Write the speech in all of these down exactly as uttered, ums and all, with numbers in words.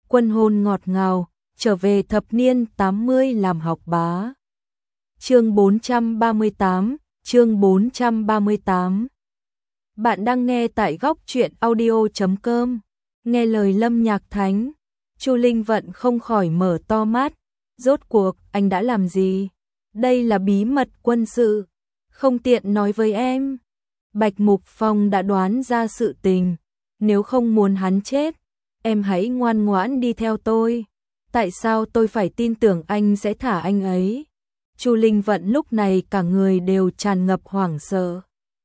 Quân hôn ngọt ngào, trở về thập niên tám mươi làm học bá. Chương bốn trăm ba mươi tám, chương bốn trăm ba mươi tám. Bạn đang nghe tại góc truyện audio chấm com. Nghe lời Lâm Nhạc Thánh, Chu Linh Vận không khỏi mở to mắt, rốt cuộc anh đã làm gì? Đây là bí mật quân sự, không tiện nói với em. Bạch Mục Phong đã đoán ra sự tình, nếu không muốn hắn chết, em hãy ngoan ngoãn đi theo tôi. Tại sao tôi phải tin tưởng anh sẽ thả anh ấy? Chu Linh Vận lúc này cả người đều tràn ngập hoảng sợ.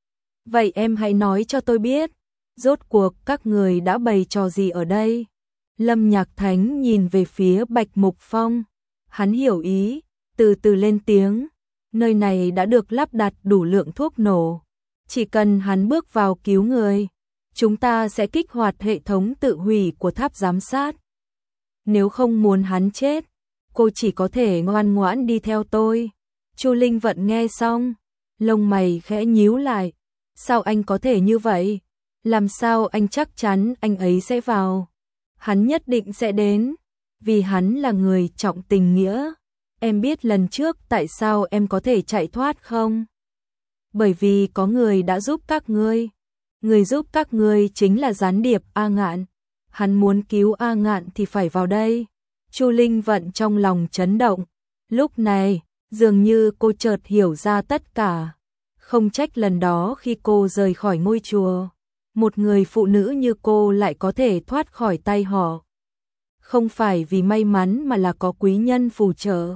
Vậy em hãy nói cho tôi biết, rốt cuộc các người đã bày trò gì ở đây? Lâm Nhạc Thánh nhìn về phía Bạch Mục Phong, hắn hiểu ý, từ từ lên tiếng, nơi này đã được lắp đặt đủ lượng thuốc nổ, chỉ cần hắn bước vào cứu người, chúng ta sẽ kích hoạt hệ thống tự hủy của tháp giám sát. Nếu không muốn hắn chết, cô chỉ có thể ngoan ngoãn đi theo tôi. Chu Linh Vận nghe xong, lông mày khẽ nhíu lại. Sao anh có thể như vậy? Làm sao anh chắc chắn anh ấy sẽ vào? Hắn nhất định sẽ đến, vì hắn là người trọng tình nghĩa. Em biết lần trước tại sao em có thể chạy thoát không? Bởi vì có người đã giúp các ngươi. Người giúp các ngươi chính là gián điệp A Ngạn. Hắn muốn cứu A Ngạn thì phải vào đây. Chu Linh Vận trong lòng chấn động. Lúc này, dường như cô chợt hiểu ra tất cả. Không trách lần đó khi cô rời khỏi ngôi chùa, một người phụ nữ như cô lại có thể thoát khỏi tay họ. Không phải vì may mắn mà là có quý nhân phù trợ.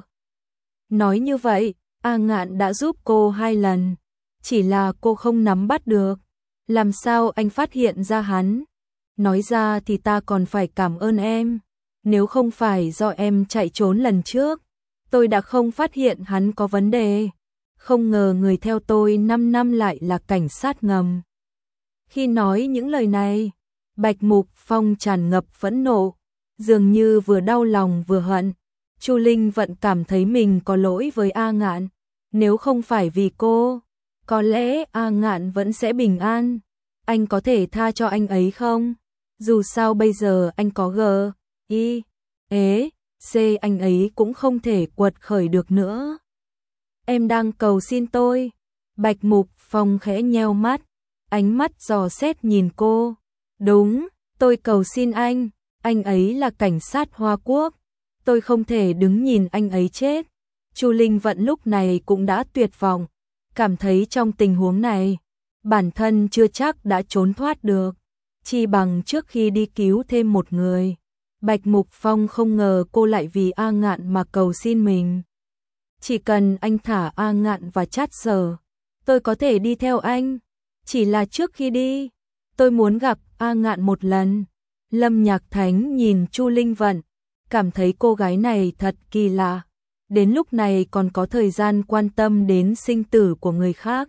Nói như vậy, A Ngạn đã giúp cô hai lần, chỉ là cô không nắm bắt được. Làm sao anh phát hiện ra hắn? Nói ra thì ta còn phải cảm ơn em. Nếu không phải do em chạy trốn lần trước, tôi đã không phát hiện hắn có vấn đề. Không ngờ người theo tôi năm năm lại là cảnh sát ngầm. Khi nói những lời này, Bạch Mục Phong tràn ngập phẫn nộ, dường như vừa đau lòng vừa hận. Chu Linh Vận cảm thấy mình có lỗi với A Ngạn. Nếu không phải vì cô, có lẽ A Ngạn vẫn sẽ bình an. Anh có thể tha cho anh ấy không? Dù sao bây giờ anh có G, I, E, C, anh ấy cũng không thể quật khởi được nữa. Em đang cầu xin tôi. Bạch Mục Phong khẽ nheo mắt, ánh mắt dò xét nhìn cô. Đúng, tôi cầu xin anh, anh ấy là cảnh sát Hoa Quốc. Tôi không thể đứng nhìn anh ấy chết. Chu Linh Vận lúc này cũng đã tuyệt vọng, cảm thấy trong tình huống này, bản thân chưa chắc đã trốn thoát được. Chi bằng trước khi đi cứu thêm một người. Bạch Mục Phong không ngờ cô lại vì A Ngạn mà cầu xin mình. Chỉ cần anh thả A Ngạn và Trát Sở, tôi có thể đi theo anh. Chỉ là trước khi đi, tôi muốn gặp A Ngạn một lần. Lâm Nhạc Thánh nhìn Chu Linh Vận, cảm thấy cô gái này thật kỳ lạ. Đến lúc này còn có thời gian quan tâm đến sinh tử của người khác.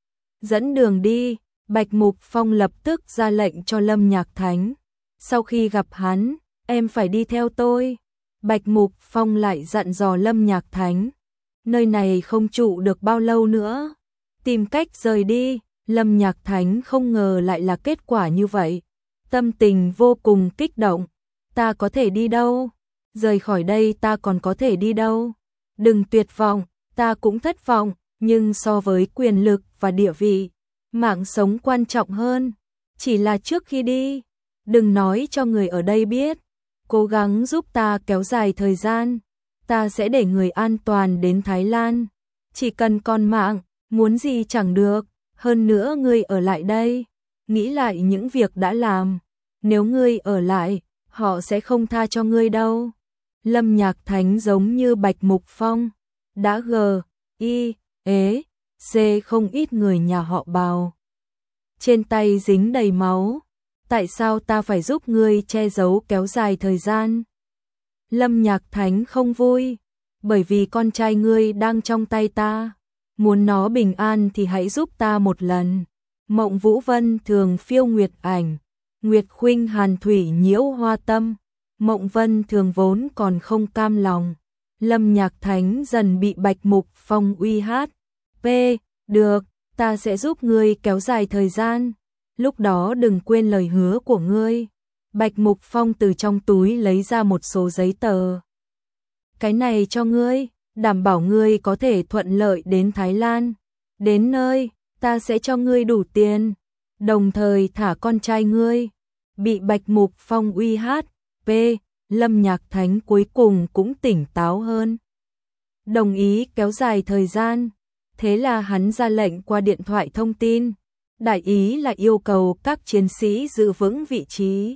Dẫn đường đi, Bạch Mục Phong lập tức ra lệnh cho Lâm Nhạc Thánh. Sau khi gặp hắn, em phải đi theo tôi. Bạch Mục Phong lại dặn dò Lâm Nhạc Thánh. Nơi này không trụ được bao lâu nữa. Tìm cách rời đi. Lâm Nhạc Thánh không ngờ lại là kết quả như vậy. Tâm tình vô cùng kích động. Ta có thể đi đâu? Rời khỏi đây ta còn có thể đi đâu? Đừng tuyệt vọng, ta cũng thất vọng. Nhưng so với quyền lực và địa vị, mạng sống quan trọng hơn. Chỉ là trước khi đi, đừng nói cho người ở đây biết. Cố gắng giúp ta kéo dài thời gian. Ta sẽ để người an toàn đến Thái Lan. Chỉ cần còn mạng, muốn gì chẳng được. Hơn nữa ngươi ở lại đây, nghĩ lại những việc đã làm. Nếu ngươi ở lại, họ sẽ không tha cho ngươi đâu. Lâm Nhạc Thánh giống như Bạch Mục Phong, đã G, I, E, C không ít người nhà họ Bào. Trên tay dính đầy máu. Tại sao ta phải giúp ngươi che giấu kéo dài thời gian? Lâm Nhạc Thánh không vui, bởi vì con trai ngươi đang trong tay ta. Muốn nó bình an thì hãy giúp ta một lần. Mộng Vũ Vân thường phiêu nguyệt ảnh, Nguyệt Khuynh hàn thủy nhiễu hoa tâm. Mộng Vân thường vốn còn không cam lòng. Lâm Nhạc Thánh dần bị Bạch Mục Phong uy hát. P, được, ta sẽ giúp ngươi kéo dài thời gian. Lúc đó đừng quên lời hứa của ngươi. Bạch Mục Phong từ trong túi lấy ra một số giấy tờ. Cái này cho ngươi, đảm bảo ngươi có thể thuận lợi đến Thái Lan. Đến nơi, ta sẽ cho ngươi đủ tiền, đồng thời thả con trai ngươi. Bị Bạch Mục Phong uy hát, P, Lâm Nhạc Thánh cuối cùng cũng tỉnh táo hơn. Đồng ý kéo dài thời gian, thế là hắn ra lệnh qua điện thoại thông tin. Đại ý là yêu cầu các chiến sĩ giữ vững vị trí.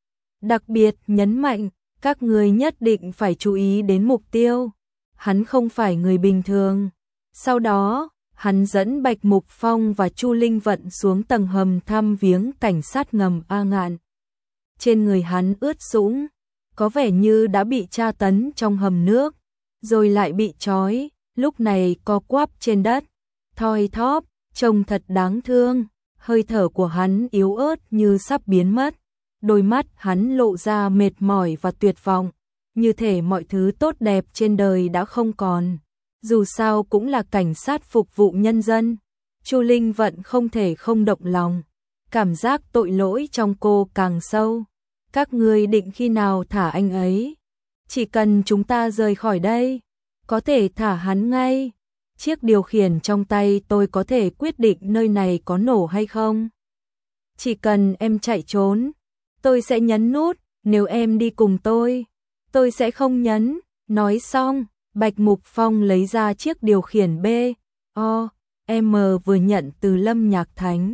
Đặc biệt nhấn mạnh, các người nhất định phải chú ý đến mục tiêu. Hắn không phải người bình thường. Sau đó, hắn dẫn Bạch Mục Phong và Chu Linh Vận xuống tầng hầm thăm viếng cảnh sát ngầm A Ngạn. Trên người hắn ướt sũng, có vẻ như đã bị tra tấn trong hầm nước, rồi lại bị trói, lúc này co quắp trên đất, thoi thóp, trông thật đáng thương. Hơi thở của hắn yếu ớt như sắp biến mất, đôi mắt hắn lộ ra mệt mỏi và tuyệt vọng, như thể mọi thứ tốt đẹp trên đời đã không còn. Dù sao cũng là cảnh sát phục vụ nhân dân, Chu Linh Vận không thể không động lòng, cảm giác tội lỗi trong cô càng sâu. Các ngươi định khi nào thả anh ấy? Chỉ cần chúng ta rời khỏi đây, có thể thả hắn ngay. Chiếc điều khiển trong tay tôi có thể quyết định nơi này có nổ hay không. Chỉ cần em chạy trốn, tôi sẽ nhấn nút, nếu em đi cùng tôi, tôi sẽ không nhấn. Nói xong, Bạch Mục Phong lấy ra chiếc điều khiển B, O, M vừa nhận từ Lâm Nhạc Thánh.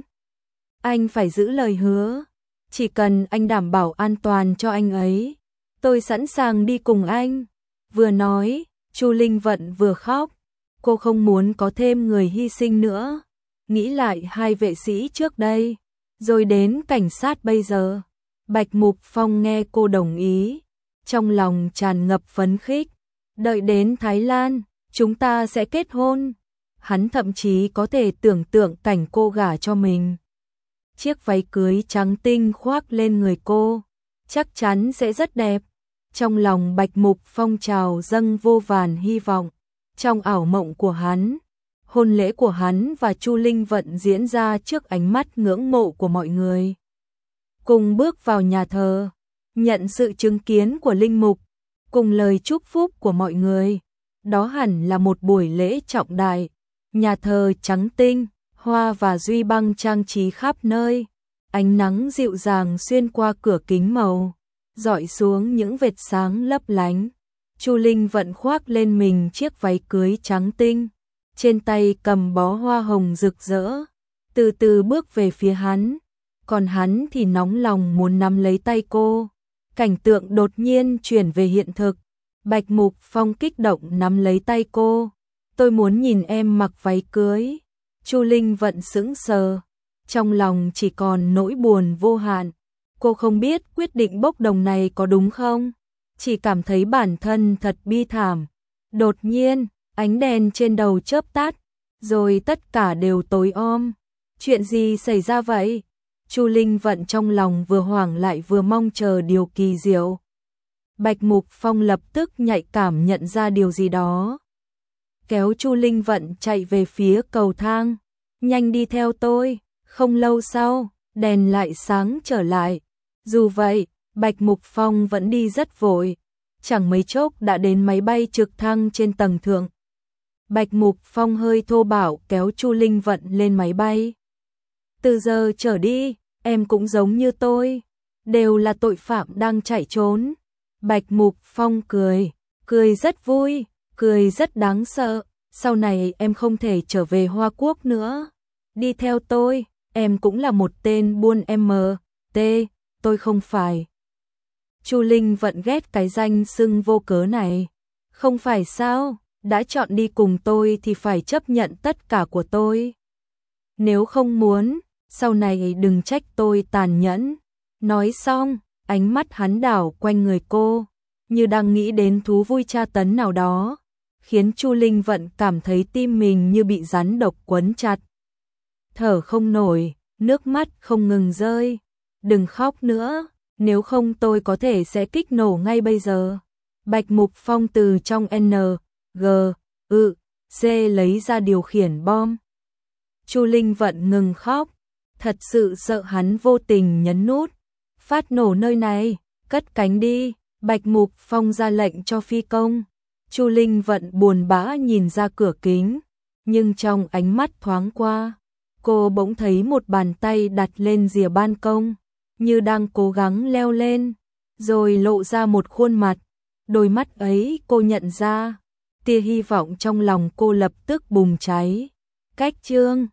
Anh phải giữ lời hứa, chỉ cần anh đảm bảo an toàn cho anh ấy, tôi sẵn sàng đi cùng anh. Vừa nói, Chu Linh Vận vừa khóc. Cô không muốn có thêm người hy sinh nữa. Nghĩ lại hai vệ sĩ trước đây, rồi đến cảnh sát bây giờ. Bạch Mục Phong nghe cô đồng ý, trong lòng tràn ngập phấn khích. Đợi đến Thái Lan, chúng ta sẽ kết hôn. Hắn thậm chí có thể tưởng tượng cảnh cô gả cho mình. Chiếc váy cưới trắng tinh khoác lên người cô, chắc chắn sẽ rất đẹp. Trong lòng Bạch Mục Phong trào dâng vô vàn hy vọng. Trong ảo mộng của hắn, hôn lễ của hắn và Chu Linh Vận diễn ra trước ánh mắt ngưỡng mộ của mọi người. Cùng bước vào nhà thờ, nhận sự chứng kiến của linh mục, cùng lời chúc phúc của mọi người. Đó hẳn là một buổi lễ trọng đại. Nhà thờ trắng tinh, hoa và duy băng trang trí khắp nơi. Ánh nắng dịu dàng xuyên qua cửa kính màu, rọi xuống những vệt sáng lấp lánh. Chu Linh Vận khoác lên mình chiếc váy cưới trắng tinh, trên tay cầm bó hoa hồng rực rỡ, từ từ bước về phía hắn, còn hắn thì nóng lòng muốn nắm lấy tay cô. Cảnh tượng đột nhiên chuyển về hiện thực, Bạch Mục Phong kích động nắm lấy tay cô. Tôi muốn nhìn em mặc váy cưới. Chu Linh Vận sững sờ, trong lòng chỉ còn nỗi buồn vô hạn. Cô không biết quyết định bốc đồng này có đúng không? Chỉ cảm thấy bản thân thật bi thảm. Đột nhiên, ánh đèn trên đầu chớp tắt, rồi tất cả đều tối om. Chuyện gì xảy ra vậy? Chu Linh Vận trong lòng vừa hoảng lại vừa mong chờ điều kỳ diệu. Bạch Mục Phong lập tức nhạy cảm nhận ra điều gì đó. Kéo Chu Linh Vận chạy về phía cầu thang. Nhanh đi theo tôi. Không lâu sau, đèn lại sáng trở lại. Dù vậy, Bạch Mục Phong vẫn đi rất vội, chẳng mấy chốc đã đến máy bay trực thăng trên tầng thượng. Bạch Mục Phong hơi thô bạo kéo Chu Linh Vận lên máy bay. Từ giờ trở đi, em cũng giống như tôi, đều là tội phạm đang chạy trốn. Bạch Mục Phong cười, cười rất vui, cười rất đáng sợ. Sau này em không thể trở về Hoa Quốc nữa. Đi theo tôi, em cũng là một tên buôn em tê, tôi không phải. Chu Linh Vận ghét cái danh xưng vô cớ này. Không phải sao, đã chọn đi cùng tôi thì phải chấp nhận tất cả của tôi. Nếu không muốn, sau này đừng trách tôi tàn nhẫn. Nói xong, ánh mắt hắn đảo quanh người cô, như đang nghĩ đến thú vui tra tấn nào đó, khiến Chu Linh Vận cảm thấy tim mình như bị rắn độc quấn chặt. Thở không nổi, nước mắt không ngừng rơi. Đừng khóc nữa, nếu không tôi có thể sẽ kích nổ ngay bây giờ. Bạch Mục Phong từ trong N, G, ư, C lấy ra điều khiển bom. Chu Linh Vận ngừng khóc, thật sự sợ hắn vô tình nhấn nút. Phát nổ nơi này, cất cánh đi, Bạch Mục Phong ra lệnh cho phi công. Chu Linh Vận buồn bã nhìn ra cửa kính, nhưng trong ánh mắt thoáng qua, cô bỗng thấy một bàn tay đặt lên rìa ban công, như đang cố gắng leo lên, rồi lộ ra một khuôn mặt. Đôi mắt ấy cô nhận ra, tia hy vọng trong lòng cô lập tức bùng cháy. Cách chương